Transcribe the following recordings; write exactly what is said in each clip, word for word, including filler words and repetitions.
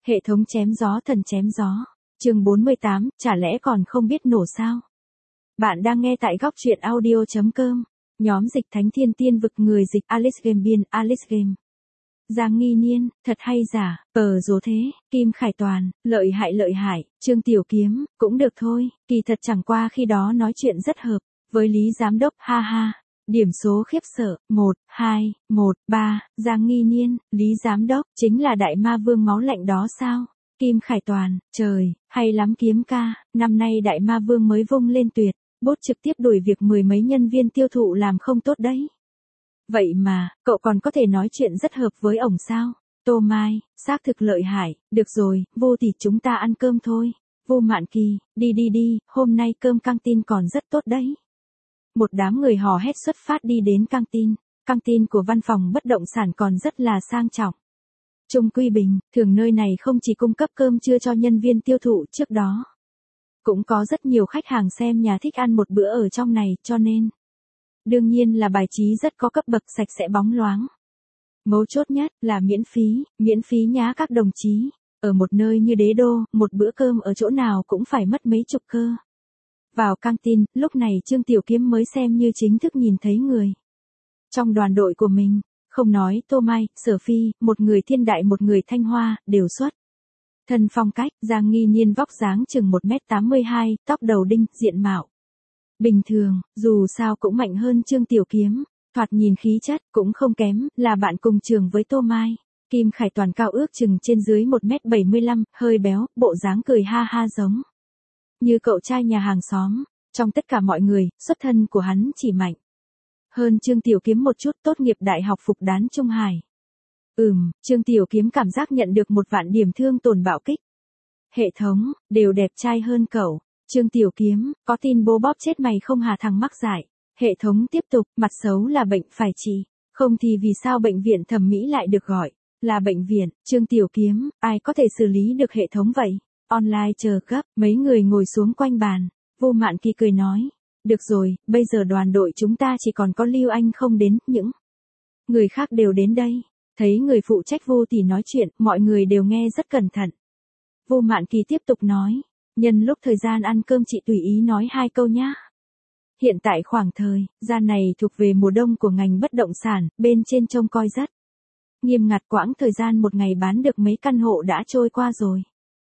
Hệ thống chém gió thần chém gió. Chương bốn mươi tám, chả lẽ còn không biết nổ sao? Bạn đang nghe tại góc truyện audio chấm com. Nhóm dịch thánh thiên tiên vực người dịch Alice Game biên Alice Game. Giang Nghi Niên, thật hay giả, pờ dố thế, Kim Khải Toàn, lợi hại lợi hại, Trương Tiểu Kiếm, cũng được thôi, kỳ thật chẳng qua khi đó nói chuyện rất hợp, với Lý Giám Đốc, ha ha. Điểm số khiếp sợ, một, hai, một, ba, Giang Nghi Niên, Lý Giám Đốc, chính là đại ma vương máu lạnh đó sao? Kim Khải Toàn, trời, hay lắm Kiếm ca, năm nay đại ma vương mới vung lên tuyệt, bốt trực tiếp đuổi việc mười mấy nhân viên tiêu thụ làm không tốt đấy. Vậy mà, cậu còn có thể nói chuyện rất hợp với ổng sao? Tô Mai, xác thực lợi hại, được rồi, Vô thì chúng ta ăn cơm thôi. Vô Mạn Kỳ, đi đi đi, hôm nay cơm căng tin còn rất tốt đấy. Một đám người hò hét xuất phát đi đến căng tin. Căng tin của văn phòng bất động sản còn rất là sang trọng. Trung quy bình, thường nơi này không chỉ cung cấp cơm trưa cho nhân viên tiêu thụ trước đó. Cũng có rất nhiều khách hàng xem nhà thích ăn một bữa ở trong này, cho nên. Đương nhiên là bài trí rất có cấp bậc, sạch sẽ bóng loáng. Mấu chốt nhất là miễn phí, miễn phí nhá các đồng chí. Ở một nơi như Đế Đô, một bữa cơm ở chỗ nào cũng phải mất mấy chục cơ. Vào căng tin, lúc này Trương Tiểu Kiếm mới xem như chính thức nhìn thấy người. Trong đoàn đội của mình, không nói Tô Mai, Sở Phi, một người Thiên Đại một người Thanh Hoa, đều xuất. Thân phong cách, Giang Nghi Niên vóc dáng chừng một mét tám mươi hai, tóc đầu đinh, diện mạo. Bình thường, dù sao cũng mạnh hơn Trương Tiểu Kiếm, thoạt nhìn khí chất cũng không kém, là bạn cùng trường với Tô Mai. Kim Khải Toàn cao ước chừng trên dưới một mét bảy mươi lăm, hơi béo, bộ dáng cười ha ha giống như cậu trai nhà hàng xóm. Trong tất cả mọi người, xuất thân của hắn chỉ mạnh hơn Trương Tiểu Kiếm một chút, tốt nghiệp đại học Phục Đán Trung Hải. Ừm, Trương Tiểu Kiếm cảm giác nhận được một vạn điểm thương tổn bạo kích. Hệ thống, đều đẹp trai hơn cậu. Trương Tiểu Kiếm, có tin bố bóp chết mày không hà thằng mắc dại. Hệ thống tiếp tục, mặt xấu là bệnh phải trị. Không thì vì sao bệnh viện thẩm mỹ lại được gọi là bệnh viện? Trương Tiểu Kiếm, ai có thể xử lý được hệ thống vậy? Online chờ gấp, mấy người ngồi xuống quanh bàn. Vô Mạn Kỳ cười nói. Được rồi, bây giờ đoàn đội chúng ta chỉ còn có Lưu Anh không đến, những người khác đều đến đây. Thấy người phụ trách Vô Tỷ nói chuyện, mọi người đều nghe rất cẩn thận. Vô Mạn Kỳ tiếp tục nói. Nhân lúc thời gian ăn cơm chị tùy ý nói hai câu nhá. Hiện tại khoảng thời gian này thuộc về mùa đông của ngành bất động sản, bên trên trông coi rất nghiêm ngặt, quãng thời gian một ngày bán được mấy căn hộ đã trôi qua rồi.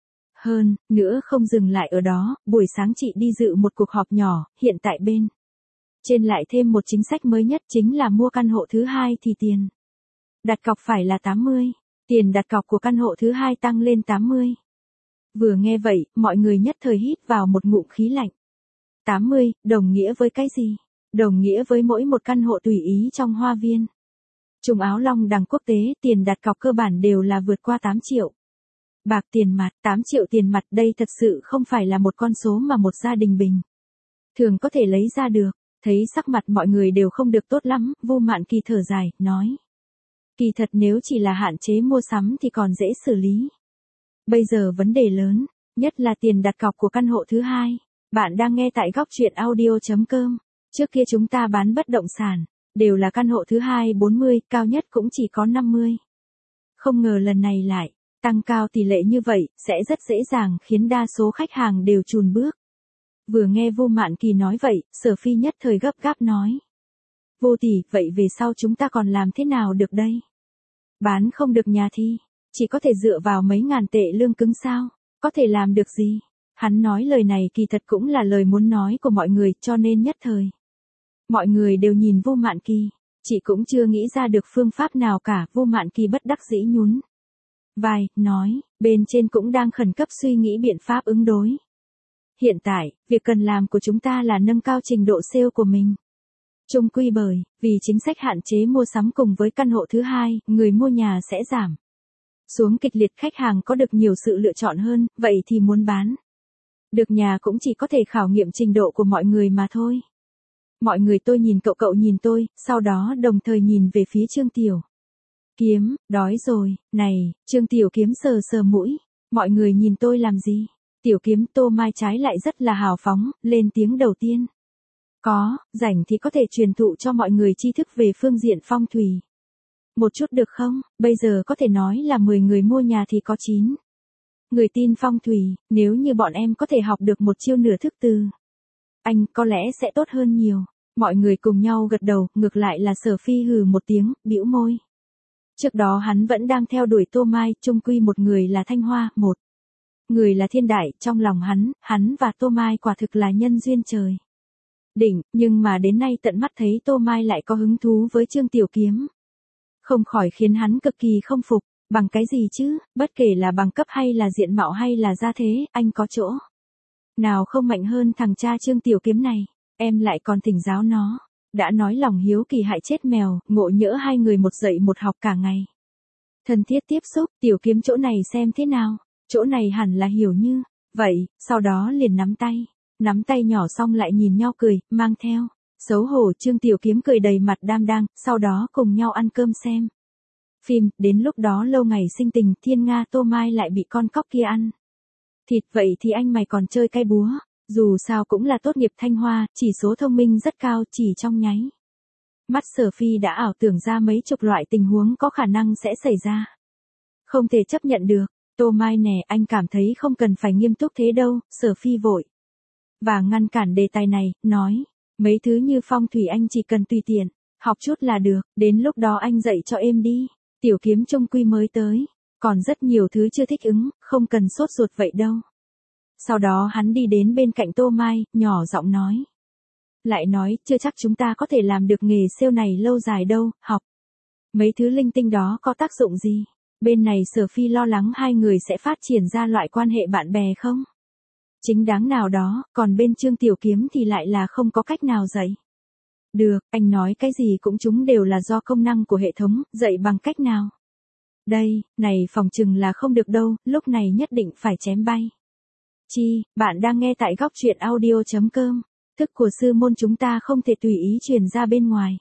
Hơn nữa không dừng lại ở đó, buổi sáng chị đi dự một cuộc họp nhỏ, hiện tại bên trên lại thêm một chính sách mới nhất, chính là mua căn hộ thứ hai thì tiền đặt cọc phải là tám mươi, tiền đặt cọc của căn hộ thứ hai tăng lên tám mươi. Vừa nghe vậy, mọi người nhất thời hít vào một ngụm khí lạnh. tám mươi, đồng nghĩa với cái gì? Đồng nghĩa với mỗi một căn hộ tùy ý trong hoa viên Trung Áo Long Đằng quốc tế, tiền đặt cọc cơ bản đều là vượt qua tám triệu. Bạc tiền mặt, tám triệu tiền mặt, đây thật sự không phải là một con số mà một gia đình bình thường có thể lấy ra được. Thấy sắc mặt mọi người đều không được tốt lắm, Vô Mạn Kỳ thở dài, nói. Kỳ thật nếu chỉ là hạn chế mua sắm thì còn dễ xử lý. Bây giờ vấn đề lớn, nhất là tiền đặt cọc của căn hộ thứ hai. Bạn đang nghe tại góc truyện audio chấm com. Trước kia chúng ta bán bất động sản, đều là căn hộ thứ hai bốn mươi, cao nhất cũng chỉ có năm mươi. Không ngờ lần này lại tăng cao tỷ lệ như vậy, sẽ rất dễ dàng khiến đa số khách hàng đều chùn bước. Vừa nghe Vô Mạn Kỳ nói vậy, Sở Phi nhất thời gấp gáp nói. Vô tỷ, vậy về sau chúng ta còn làm thế nào được đây? Bán không được nhà thì chỉ có thể dựa vào mấy ngàn tệ lương cứng sao? Có thể làm được gì? Hắn nói lời này kỳ thật cũng là lời muốn nói của mọi người, cho nên nhất thời mọi người đều nhìn Vô Mạn Kỳ, chị cũng chưa nghĩ ra được phương pháp nào cả. Vô Mạn Kỳ bất đắc dĩ nhún vai, nói, bên trên cũng đang khẩn cấp suy nghĩ biện pháp ứng đối. Hiện tại, việc cần làm của chúng ta là nâng cao trình độ sale của mình. Chung quy bởi, vì chính sách hạn chế mua sắm cùng với căn hộ thứ hai, người mua nhà sẽ giảm xuống kịch liệt, khách hàng có được nhiều sự lựa chọn hơn, vậy thì muốn bán được nhà cũng chỉ có thể khảo nghiệm trình độ của mọi người mà thôi. Mọi người tôi nhìn cậu, cậu nhìn tôi, sau đó đồng thời nhìn về phía Trương Tiểu Kiếm, đói rồi, này, Trương Tiểu Kiếm sờ sờ mũi, mọi người nhìn tôi làm gì? Tiểu Kiếm, Tô Mai trái lại rất là hào phóng, lên tiếng đầu tiên. Có, rảnh thì có thể truyền thụ cho mọi người tri thức về phương diện phong thủy. Một chút được không? Bây giờ có thể nói là mười người mua nhà thì có chín Người tin phong thủy, nếu như bọn em có thể học được một chiêu nửa thức từ anh có lẽ sẽ tốt hơn nhiều. Mọi người cùng nhau gật đầu, ngược lại là Sở Phi hừ một tiếng, bĩu môi. Trước đó hắn vẫn đang theo đuổi Tô Mai, chung quy một người là Thanh Hoa, một người là Thiên Đại, trong lòng hắn, hắn và Tô Mai quả thực là nhân duyên trời đỉnh, nhưng mà đến nay tận mắt thấy Tô Mai lại có hứng thú với Trương Tiểu Kiếm. Không khỏi khiến hắn cực kỳ không phục, bằng cái gì chứ, bất kể là bằng cấp hay là diện mạo hay là gia thế, anh có chỗ nào không mạnh hơn thằng cha Trương Tiểu Kiếm này, em lại còn thỉnh giáo nó. Đã nói lòng hiếu kỳ hại chết mèo, ngộ nhỡ hai người một dạy một học cả ngày. Thân thiết tiếp xúc, Tiểu Kiếm chỗ này xem thế nào, chỗ này hẳn là hiểu như, vậy, sau đó liền nắm tay. Nắm tay nhỏ xong lại nhìn nhau cười, mang theo xấu hổ. Trương Tiểu Kiếm cười đầy mặt đam đang, sau đó cùng nhau ăn cơm xem phim. Đến lúc đó lâu ngày sinh tình, Thiên Nga Tô Mai lại bị con cóc kia ăn thịt, vậy thì anh mày còn chơi cây búa. Dù sao cũng là tốt nghiệp Thanh Hoa, chỉ số thông minh rất cao, chỉ trong nháy mắt Sở Phi đã ảo tưởng ra mấy chục loại tình huống có khả năng sẽ xảy ra. Không thể chấp nhận được. Tô Mai nè, anh cảm thấy không cần phải nghiêm túc thế đâu. Sở Phi vội và ngăn cản đề tài này, nói, mấy thứ như phong thủy anh chỉ cần tùy tiện học chút là được, đến lúc đó anh dạy cho em đi. Tiểu Kiếm chung quy mới tới, còn rất nhiều thứ chưa thích ứng, không cần sốt ruột vậy đâu. Sau đó hắn đi đến bên cạnh Tô Mai, nhỏ giọng nói. Lại nói, chưa chắc chúng ta có thể làm được nghề sale này lâu dài đâu, học mấy thứ linh tinh đó có tác dụng gì. Bên này Sở Phi lo lắng hai người sẽ phát triển ra loại quan hệ bạn bè không chính đáng nào đó, còn bên Trương Tiểu Kiếm thì lại là không có cách nào dạy được. Anh nói cái gì cũng chúng đều là do công năng của hệ thống, dạy bằng cách nào. Đây, này phòng chừng là không được đâu, lúc này nhất định phải chém bay. Chi, bạn đang nghe tại góc truyện audio.com. Thức của sư môn chúng ta không thể tùy ý truyền ra bên ngoài.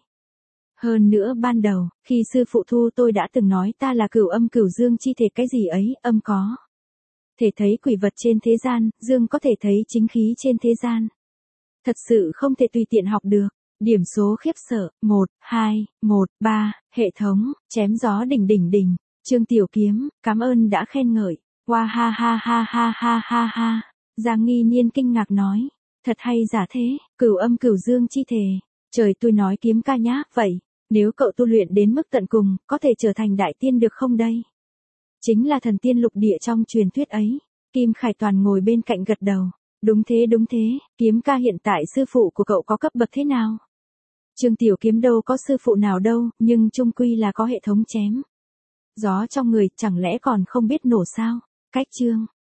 Hơn nữa ban đầu, khi sư phụ thu tôi đã từng nói ta là cửu âm cửu dương chi thể, cái gì ấy, âm có thể thấy quỷ vật trên thế gian, dương có thể thấy chính khí trên thế gian. Thật sự không thể tùy tiện học được. Điểm số khiếp sợ, một, hai, một, ba, hệ thống, chém gió đỉnh đỉnh đỉnh. Trương Tiểu Kiếm, cảm ơn đã khen ngợi. Wow ha ha ha ha ha ha ha. Giang Nghi Nhiên kinh ngạc nói. Thật hay giả thế, cửu âm cửu dương chi thể. Trời, tôi nói Kiếm ca nhá, vậy, nếu cậu tu luyện đến mức tận cùng, có thể trở thành đại tiên được không đây? Chính là thần tiên lục địa trong truyền thuyết ấy. Kim Khải Toàn ngồi bên cạnh gật đầu. Đúng thế đúng thế, Kiếm ca hiện tại sư phụ của cậu có cấp bậc thế nào? Trương Tiểu Kiếm đâu có sư phụ nào đâu, nhưng chung quy là có hệ thống chém gió trong người, chẳng lẽ còn không biết nổ sao? Cách chương